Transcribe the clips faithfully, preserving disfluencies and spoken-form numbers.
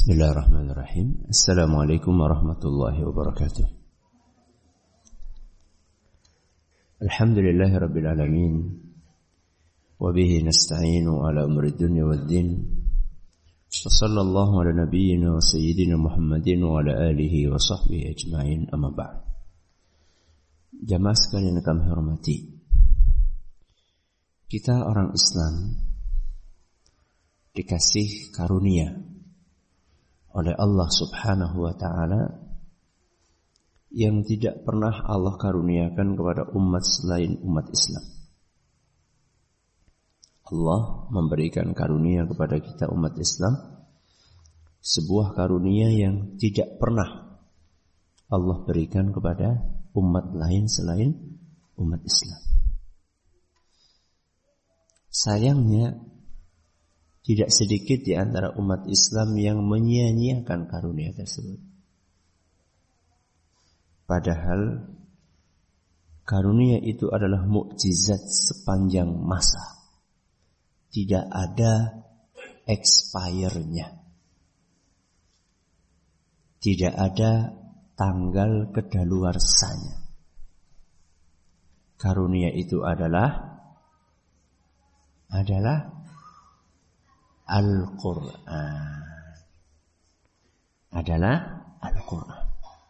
Bismillahirrahmanirrahim. Assalamualaikum warahmatullahi wabarakatuh. Alhamdulillahi rabbil alamin. Wa bihi nasta'inu ala umri dunya waddin. Wa sallallahu ala nabiyyina wa sayyidina Muhammadin wa ala alihi wa sahbihi ajma'in, amma ba'd. Jamaah sekalian yang kami hormati, kita orang Islam dikasih karunia oleh Allah subhanahu wa ta'ala yang tidak pernah Allah karuniakan kepada umat selain umat Islam. Allah memberikan karunia kepada kita umat Islam, sebuah karunia yang tidak pernah Allah berikan kepada umat lain selain umat Islam. Sayangnya tidak sedikit di antara umat Islam yang menyia-nyiakan karunia tersebut. Padahal karunia itu adalah mukjizat sepanjang masa. Tidak ada expire-nya. Tidak ada tanggal kedaluarsanya. Karunia itu adalah adalah Al-Quran. Adalah Al-Quran.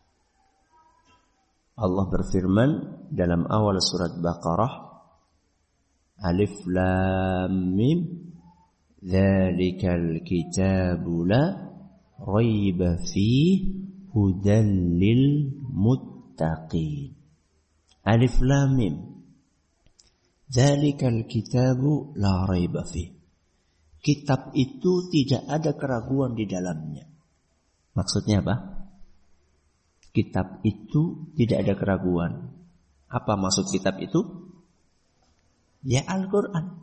Allah berfirman dalam awal surat Baqarah, Alif Lam Mim, Dzalikal kitabu la raiba fihi hudan lil muttaqin. Alif Lam Mim, Dzalikal kitabu la raiba fihi. Kitab itu tidak ada keraguan di dalamnya. Maksudnya apa? Kitab itu tidak ada keraguan. Apa maksud kitab itu? Ya Al-Quran.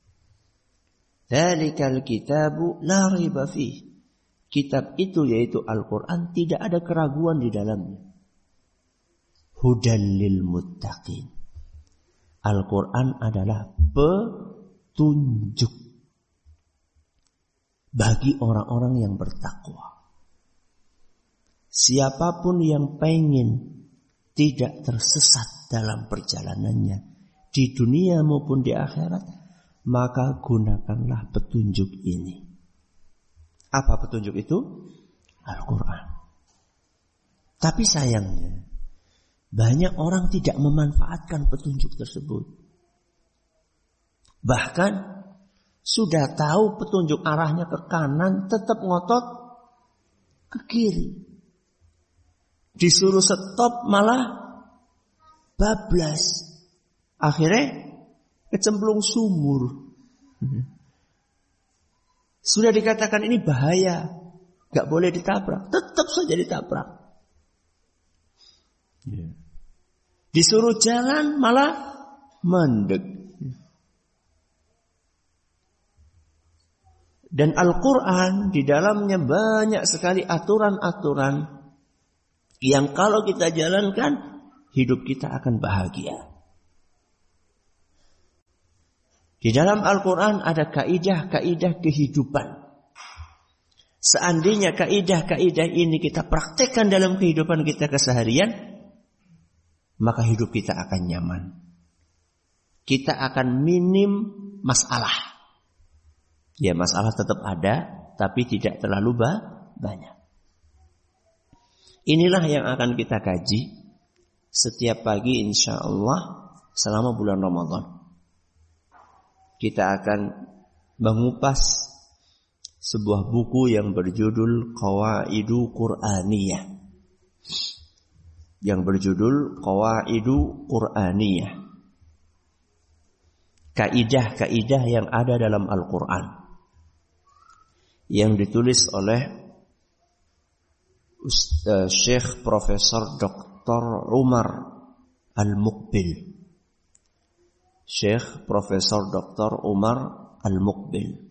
Dzalikal kitabu la raiba fihi. Kitab itu yaitu Al-Quran tidak ada keraguan di dalamnya. Hudan lil muttaqin. Al-Quran adalah petunjuk bagi orang-orang yang bertakwa. Siapapun yang pengen tidak tersesat dalam perjalanannya di dunia maupun di akhirat, maka gunakanlah petunjuk ini. Apa petunjuk itu? Al-Quran. Tapi sayangnya banyak orang tidak memanfaatkan petunjuk tersebut. Bahkan sudah tahu petunjuk arahnya ke kanan, tetap ngotot ke kiri. Disuruh stop malah bablas. Akhirnya kecemplung sumur. Sudah dikatakan ini bahaya, gak boleh ditabrak, tetap saja ditabrak. Disuruh jalan malah mandek. Dan Al-Quran di dalamnya banyak sekali aturan-aturan yang kalau kita jalankan, hidup kita akan bahagia. Di dalam Al-Quran ada kaidah-kaidah kehidupan. Seandainya kaidah-kaidah ini kita praktekkan dalam kehidupan kita keseharian, maka hidup kita akan nyaman. Kita akan minim masalah. Ya, masalah tetap ada, tapi tidak terlalu banyak. Inilah yang akan kita kaji setiap pagi insya Allah selama bulan Ramadan. Kita akan mengupas sebuah buku yang berjudul Qawaidu Qur'aniyah. Yang berjudul Qawaidu Qur'aniyah. Kaidah-kaidah yang ada dalam Al-Quran. Yang ditulis oleh Ustaz Syekh Profesor Doktor Umar Al-Muqbil. Syekh Profesor Doktor Umar Al-Muqbil.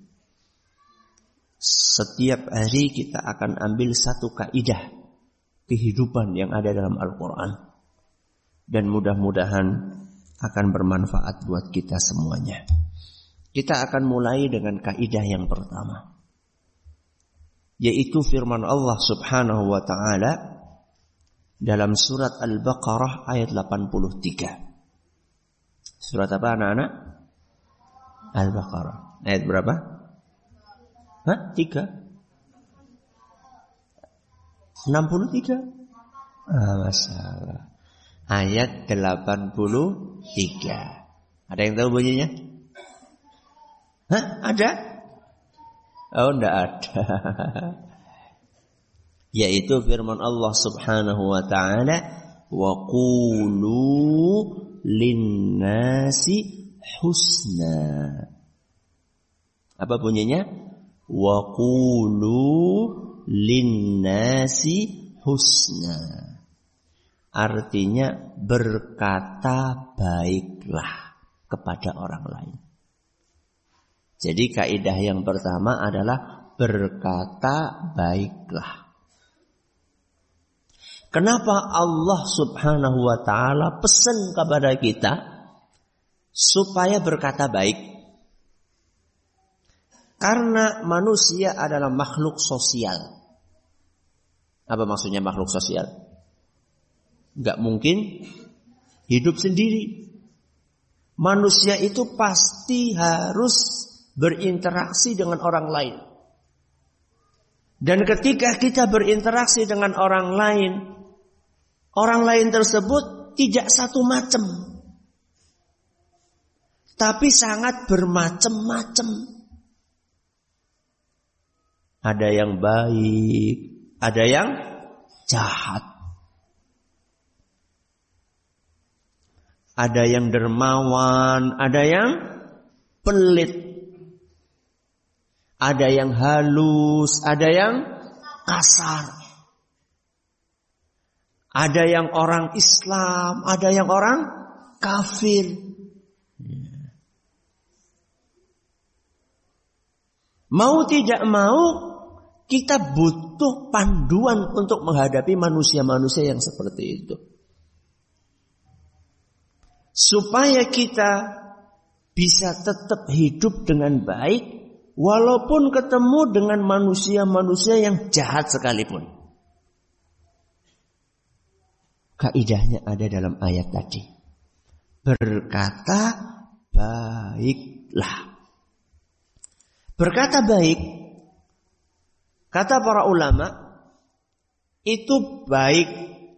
Setiap hari kita akan ambil satu kaidah kehidupan yang ada dalam Al-Quran. Dan mudah-mudahan akan bermanfaat buat kita semuanya. Kita akan mulai dengan kaidah yang pertama. yaitu firman Allah Subhanahu wa taala dalam surat Al-Baqarah ayat delapan puluh tiga. Surat apa anak-anak? Al-Baqarah. Ayat berapa? Hah? Tiga? enam puluh tiga? Ah, masalah. Ayat delapan puluh tiga. Ada yang tahu bunyinya? Hah? Ada? Oh, enggak ada. Yaitu firman Allah Subhanahu wa taala, wa qulu linnasi husna. Apa bunyinya? Wa qulu linnasi husna. Artinya berkata baiklah kepada orang lain. Jadi kaidah yang pertama adalah berkata baiklah. Kenapa Allah Subhanahu wa taala pesan kepada kita supaya berkata baik? Karena manusia adalah makhluk sosial. Apa maksudnya makhluk sosial? Enggak mungkin hidup sendiri. Manusia itu pasti harus berinteraksi dengan orang lain. Dan ketika kita berinteraksi dengan orang lain, orang lain tersebut tidak satu macam, tapi sangat bermacam-macam. Ada yang baik, ada yang jahat. Ada yang dermawan, ada yang pelit. Ada yang halus, ada yang kasar. Ada yang orang Islam, ada yang orang kafir. Mau tidak mau, kita butuh panduan untuk menghadapi manusia-manusia yang seperti itu. Supaya kita bisa tetap hidup dengan baik, walaupun ketemu dengan manusia-manusia yang jahat sekalipun. Kaidahnya ada dalam ayat tadi. Berkata baiklah. Berkata baik, kata para ulama, itu baik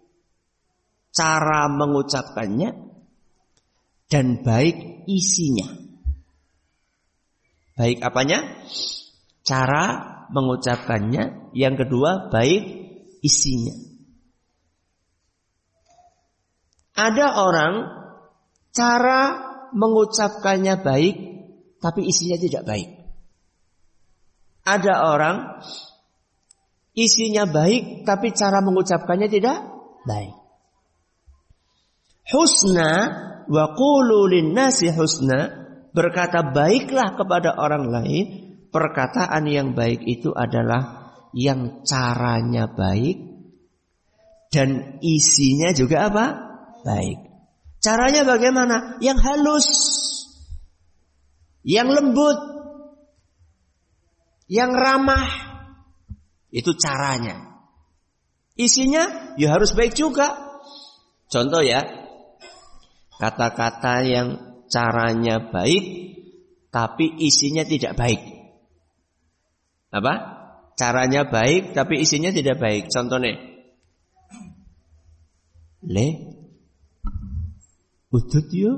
cara mengucapkannya dan baik isinya. Baik apanya? Cara mengucapkannya. Yang kedua, baik isinya. Ada orang cara mengucapkannya baik, tapi isinya tidak baik. Ada orang isinya baik, tapi cara mengucapkannya tidak baik. Husna wa qulu linnasi husna. Berkata baiklah kepada orang lain. Perkataan yang baik itu adalah yang caranya baik dan isinya juga apa? Baik. Caranya bagaimana? Yang halus, yang lembut, yang ramah. Itu caranya. Isinya ya harus baik juga. Contoh ya, kata-kata yang caranya baik, tapi isinya tidak baik. Apa? Caranya baik, tapi isinya tidak baik. Contohnya, le, udut yo.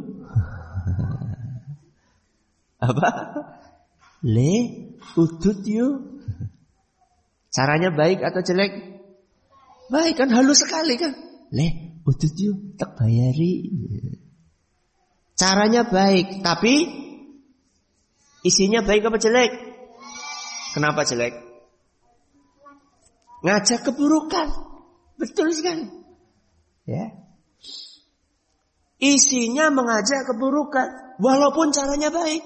Apa? Le, udut yo. Caranya baik atau jelek? Baik kan, halus sekali kan. Le, udut yo, tak bayari. Caranya baik, tapi isinya baik apa jelek? Kenapa jelek? Ngajak keburukan. Betul sekali. Ya. Isinya mengajak keburukan, walaupun caranya baik.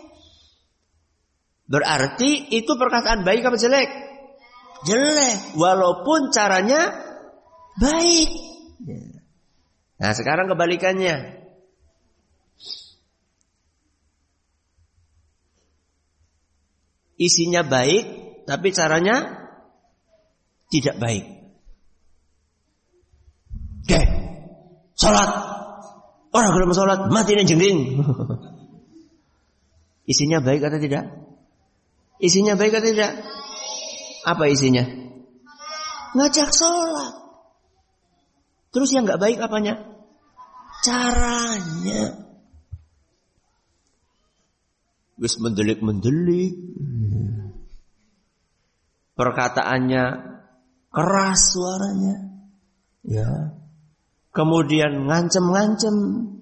Berarti itu perkataan baik apa jelek? Jelek, walaupun caranya baik. Nah, sekarang kebalikannya. Isinya baik, tapi caranya tidak baik. Oke, sholat. Orang belum sholat, mati nih jengking. Isinya baik atau tidak? Isinya baik atau tidak? Apa isinya? Ngajak sholat. Terus yang nggak baik apanya? Caranya. Wis mendelik-mendelik. Perkataannya keras suaranya. Ya. Kemudian ngancem-ngancem.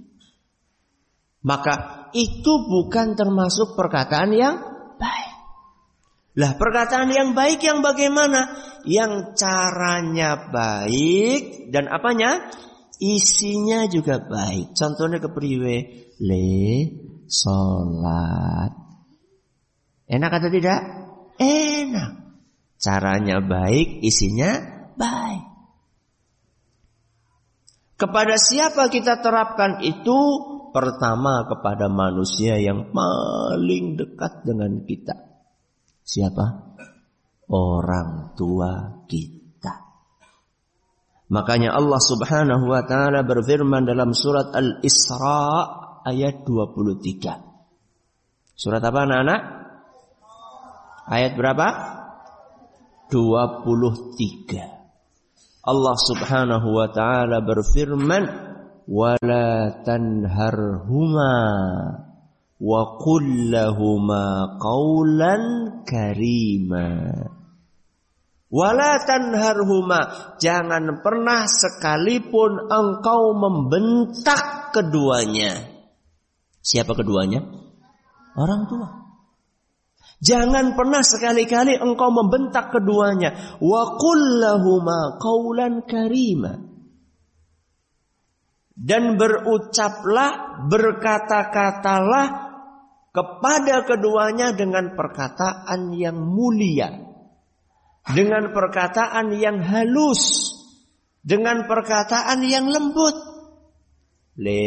Maka itu bukan termasuk perkataan yang baik. Lah perkataan yang baik yang bagaimana? Yang caranya baik dan apanya? Isinya juga baik. Contohnya kepriwe? Le salat. Enak atau tidak? Enak. Caranya baik, isinya baik. Kepada siapa kita terapkan itu? Pertama kepada manusia yang paling dekat dengan kita. Siapa? Orang tua kita. Makanya Allah Subhanahu wa taala berfirman dalam surat Al-Isra ayat dua puluh tiga. Surat apa anak-anak? Ayat berapa? dua puluh tiga. Allah Subhanahu wa taala berfirman, "Wala tanharhuma wa qul lahuma qawlan karima." Wala tanharhuma, jangan pernah sekalipun engkau membentak keduanya. Siapa keduanya? Orang tua. Jangan pernah sekali-kali engkau membentak keduanya. Wa qul lahuma qawlan karima. Dan berucaplah, berkata-katalah kepada keduanya dengan perkataan yang mulia. Dengan perkataan yang halus. Dengan perkataan yang lembut. Le,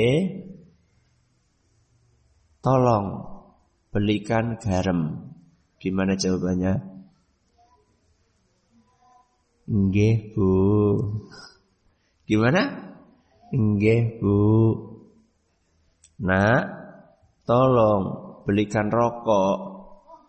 tolong belikan garam. Gimana jawabannya? Nggih, Bu. Gimana? Nggih, Bu. Nak, tolong belikan rokok.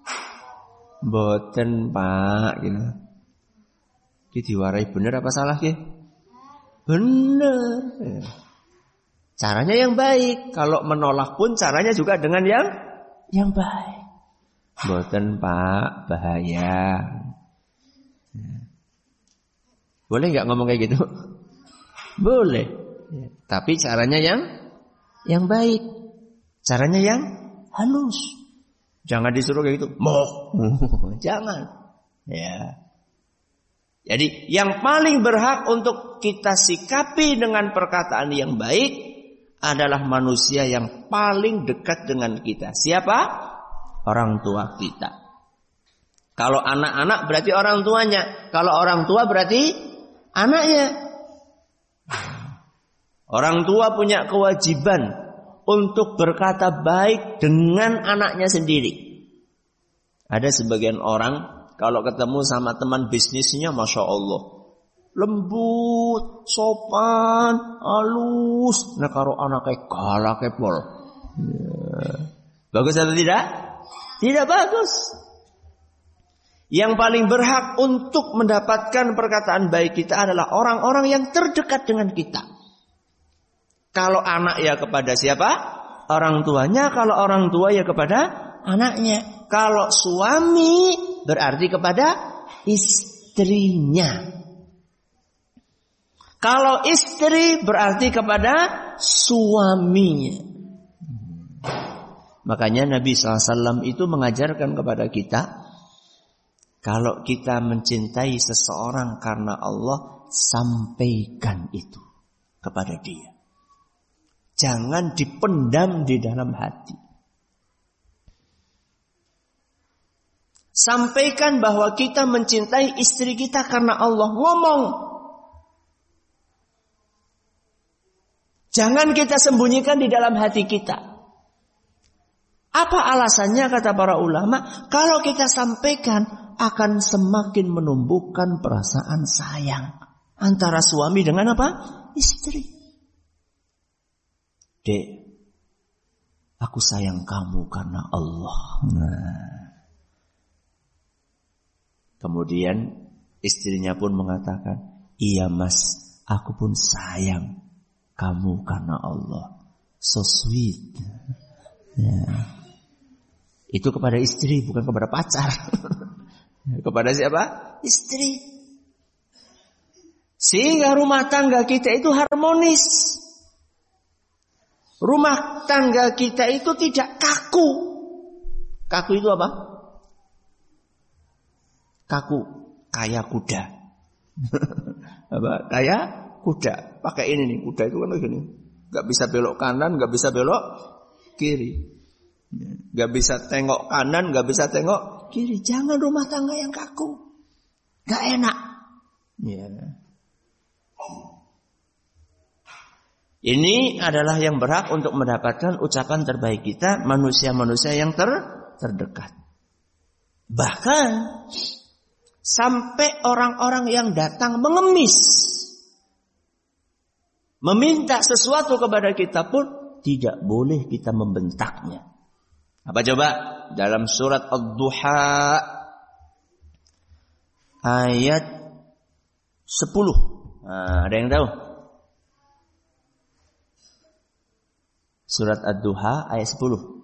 Mboten, Pak, gitu. Ki diwarai bener apa salah, Ki? Bener. Caranya yang baik. Kalau menolak pun caranya juga dengan yang yang baik. Mboten, Pak, bahaya. Boleh nggak ngomong kayak gitu? Boleh. Tapi caranya yang yang baik. Caranya yang halus. Jangan disuruh kayak gitu. Mau. Jangan. Ya. Jadi yang paling berhak untuk kita sikapi dengan perkataan yang baik adalah manusia yang paling dekat dengan kita. Siapa? Orang tua kita. Kalau anak-anak berarti orang tuanya. Kalau orang tua berarti anaknya. Orang tua punya kewajiban untuk berkata baik dengan anaknya sendiri. Ada sebagian orang kalau ketemu sama teman bisnisnya, Masya Allah, lembut, sopan, halus. Nah kalau anaknya galak kepol. Ya. Bagus atau tidak? Tidak bagus. Yang paling berhak untuk mendapatkan perkataan baik kita adalah orang-orang yang terdekat dengan kita. Kalau anak ya kepada siapa? Orang tuanya. Kalau orang tua ya kepada anaknya. Kalau suami berarti kepada istrinya. Kalau istri berarti kepada suaminya. Makanya Nabi shallallahu alaihi wasallam itu mengajarkan kepada kita, kalau kita mencintai seseorang karena Allah, sampaikan itu kepada dia. Jangan dipendam di dalam hati. Sampaikan bahwa kita mencintai istri kita karena Allah. Ngomong. Jangan kita sembunyikan di dalam hati kita. Apa alasannya kata para ulama? Kalau kita sampaikan, akan semakin menumbuhkan perasaan sayang antara suami dengan apa? Istri. Dek, aku sayang kamu karena Allah. Nah. Kemudian istrinya pun mengatakan, iya mas, aku pun sayang kamu karena Allah. So sweet. Ya. Itu kepada istri, bukan kepada pacar. Kepada siapa? Istri. Sehingga rumah tangga kita itu harmonis. Rumah tangga kita itu tidak kaku. Kaku itu apa? Kaku, kayak kuda. Apa? Kayak kuda. Pakai ini nih, kuda itu kan begini. Gak bisa belok kanan, gak bisa belok kiri. Gak bisa tengok kanan, gak bisa tengok kiri. Jangan rumah tangga yang kaku. Gak enak. Ya. Ini adalah yang berhak untuk mendapatkan ucapan terbaik kita, manusia-manusia yang ter terdekat. Bahkan sampai orang-orang yang datang mengemis, meminta sesuatu kepada kita pun tidak boleh kita membentaknya. Apa coba? Dalam surat Ad-Duha ayat sepuluh. Nah, ada yang tahu? Surat Ad-Duha ayat sepuluh.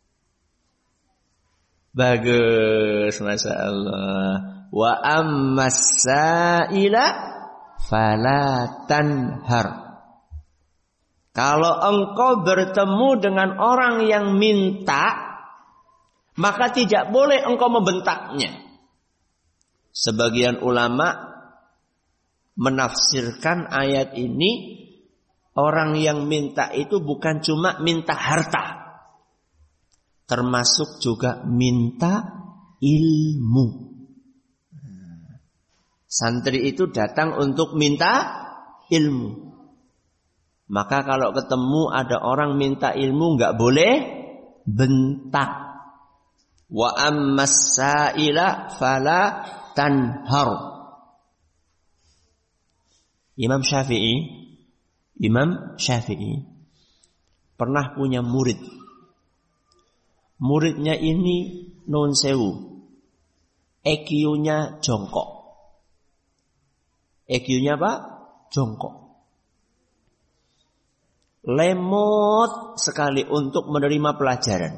Bagus, Masya Allah. Wa ammas sa'ila fala tanhar. Kalau engkau bertemu dengan orang yang minta, maka tidak boleh engkau membentaknya. Sebagian ulama menafsirkan ayat ini, orang yang minta itu bukan cuma minta harta, termasuk juga minta ilmu. Santri itu datang untuk minta ilmu. Maka kalau ketemu ada orang minta ilmu, enggak boleh bentak. Wa ammas sa'ila fala tanhar. Imam Syafi'i, Imam Syafi'i pernah punya murid. Muridnya ini non sewu, E Q-nya jongkok. E Q-nya apa? Jongkok. Lemot sekali untuk menerima pelajaran.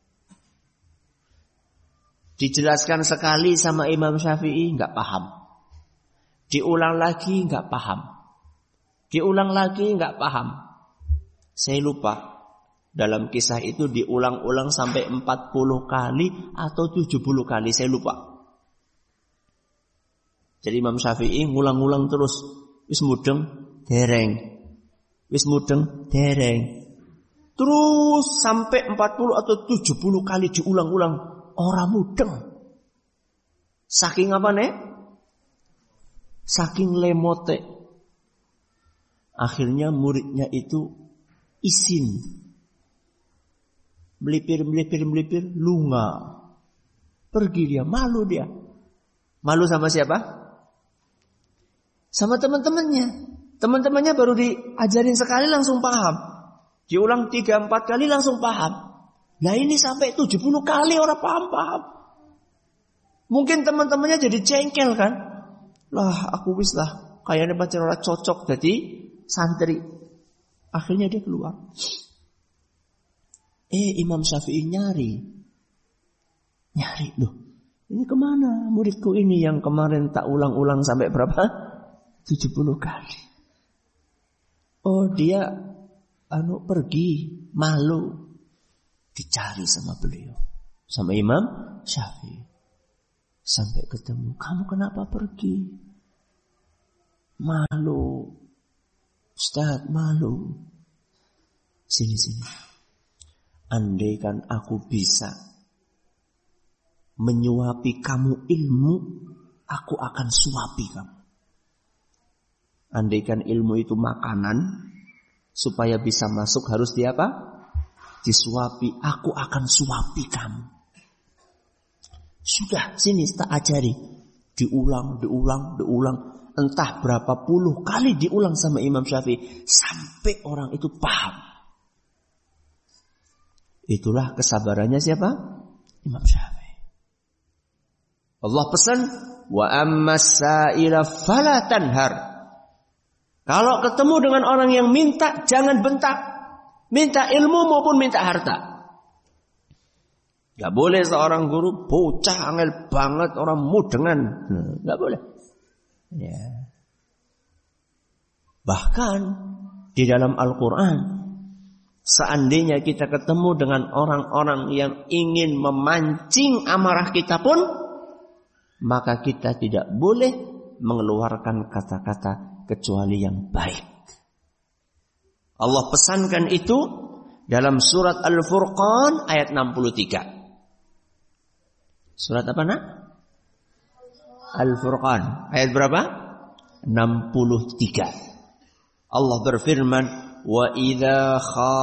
Dijelaskan sekali sama Imam Syafi'i, enggak paham. Diulang lagi, enggak paham. Diulang lagi, enggak paham. Saya lupa. Dalam kisah itu diulang-ulang sampai empat puluh kali atau tujuh puluh kali, saya lupa. Jadi Imam Syafi'i ngulang-ulang terus. Wis mudeng, dereng. Wis mudeng, dereng. Terus sampai empat puluh atau tujuh puluh kali diulang-ulang. Orang mudeng. Saking apa nih? Saking lemote. Akhirnya muridnya itu isin. Melipir, melipir, melipir, lunga. Pergi dia, malu dia. Malu sama siapa? Sama teman-temannya. Teman-temannya baru diajarin sekali langsung paham. Diulang tiga empat kali langsung paham. Nah ini sampai tujuh puluh kali orang paham-paham. Mungkin teman-temannya jadi jengkel kan. Lah aku wis lah. Kayaknya pacar orang cocok jadi santri. Akhirnya dia keluar. Eh Imam Syafi'i nyari. Nyari loh. Ini kemana muridku ini yang kemarin tak ulang-ulang sampai berapa? tujuh puluh kali. Oh dia anu pergi, malu. Dicari sama beliau, sama Imam Syafi'i. Sampai ketemu, kamu kenapa pergi? Malu. Ustaz, malu. Sini-sini. Andaikan aku bisa menyuapi kamu ilmu, aku akan suapi kamu. Andaikan ilmu itu makanan, supaya bisa masuk harus di apa? Disuapi, aku akan suapi kamu. Sudah, sini tak ajari. Diulang, diulang, diulang. Entah berapa puluh kali diulang sama Imam Syafi'i. Sampai orang itu paham. Itulah kesabarannya siapa? Imam Syafi'i. Allah pesan, wa ammas sa'ila fala tanhar. Kalau ketemu dengan orang yang minta, jangan bentak. Minta ilmu maupun minta harta. Gak boleh seorang guru bocah angel banget orang mudengan. Gak boleh. Ya. Bahkan di dalam Al-Quran, seandainya kita ketemu dengan orang-orang yang ingin memancing amarah kita pun, maka kita tidak boleh mengeluarkan kata-kata kecuali yang baik. Allah pesankan itu dalam surat Al-Furqan ayat enam puluh tiga. Surat apa nak? Al-Furqan. Ayat berapa? enam puluh tiga. Allah berfirman, wa idza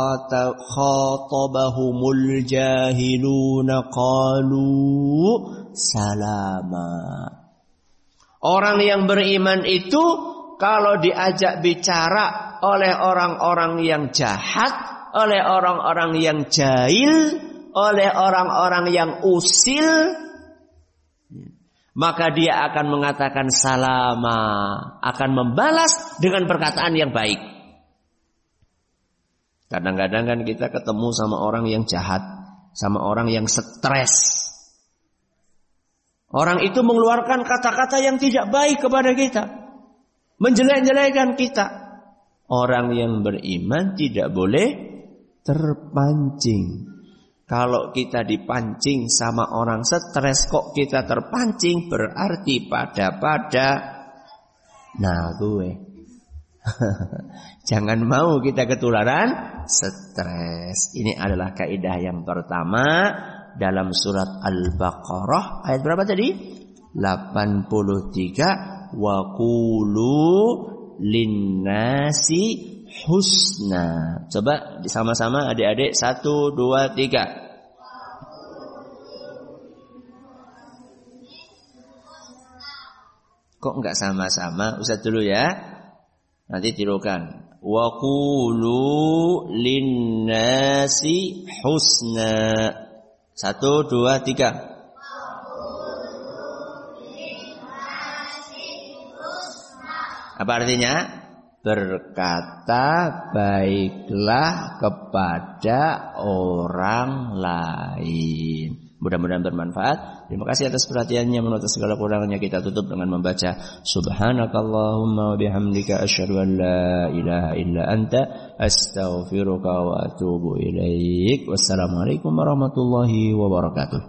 khatabahumul jahiluna qalu salama. Orang yang beriman itu kalau diajak bicara oleh orang-orang yang jahat, oleh orang-orang yang jahil, oleh orang-orang yang usil, maka dia akan mengatakan salama, akan membalas dengan perkataan yang baik. Kadang-kadang kan kita ketemu sama orang yang jahat, sama orang yang stres. Orang itu mengeluarkan kata-kata yang tidak baik kepada kita, menjelek-jelekan kita. Orang yang beriman tidak boleh terpancing. Kalau kita dipancing sama orang stres, kok kita terpancing, berarti pada-pada. Nah gue jangan mau kita ketularan stres. Ini adalah kaidah yang pertama dalam surat Al-Baqarah. Ayat berapa tadi? delapan puluh tiga. Wa qulu linnasi husna. Coba sama-sama adik-adik. Satu, dua, tiga. Kok enggak sama-sama? Ustaz dulu ya. Nanti tirukan. Wa qulu linnasi husna. Satu, dua, tiga. Apa artinya? Berkata baiklah kepada orang lain. Mudah-mudahan bermanfaat. Terima kasih atas perhatiannya. Menurut segala kurangannya kita tutup dengan membaca Subhanakallahumma wa bihamdika asyhadu an la ilaha illa anta astaghfiruka wa atubu ilaik. Wassalamualaikum warahmatullahi wabarakatuh.